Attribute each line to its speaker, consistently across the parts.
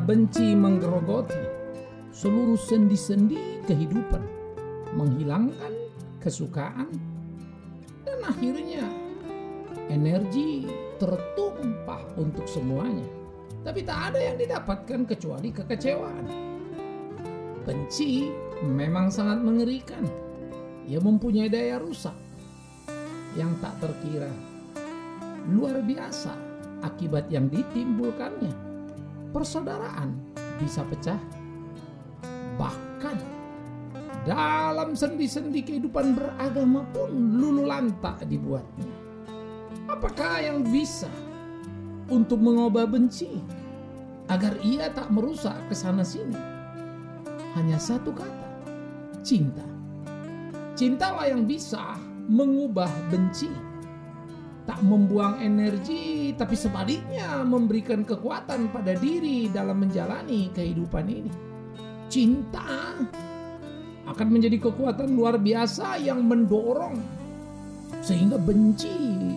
Speaker 1: benci menggerogoti seluruh sendi-sendi kehidupan, menghilangkan kesukaan, dan akhirnya energi tertumpah untuk semuanya. Tapi tak ada yang didapatkan kecuali kekecewaan. Benci memang sangat mengerikan. Ia mempunyai daya rusak yang tak terkira. Luar biasa akibat yang ditimbulkannya. Persaudaraan bisa pecah. Bahkan dalam sendi-sendi kehidupan beragama pun lulu lantak dibuatnya. Apakah yang bisa untuk mengubah benci agar ia tak merusak kesana sini? Hanya satu kata, cinta. Cintalah yang bisa mengubah benci. Tak membuang energi, tapi sebaliknya memberikan kekuatan pada diri dalam menjalani kehidupan ini. Cinta akan menjadi kekuatan luar biasa yang mendorong sehingga benci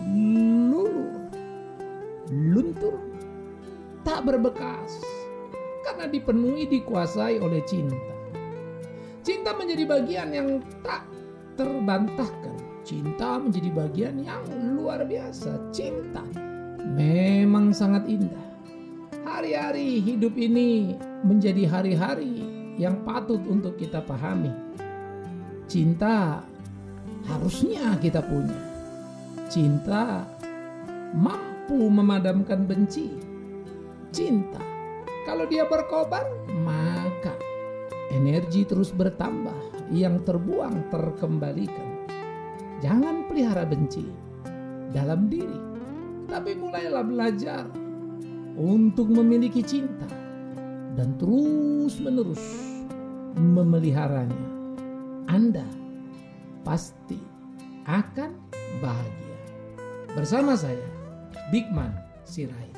Speaker 1: luntur, tak berbekas, karena dipenuhi, dikuasai oleh cinta. Cinta menjadi bagian yang tak terbantahkan. Cinta menjadi bagian yang luar biasa. Cinta memang sangat indah. Hari-hari hidup ini menjadi hari-hari yang patut untuk kita pahami. Cinta harusnya kita punya. Cinta mampu memadamkan benci. Cinta, kalau dia berkobar, maka energi terus bertambah, yang terbuang terkembalikan. Jangan pelihara benci dalam diri, tapi mulailah belajar untuk memiliki cinta dan terus-menerus memeliharanya. Anda pasti akan bahagia. Bersama saya, Bigman Sirait.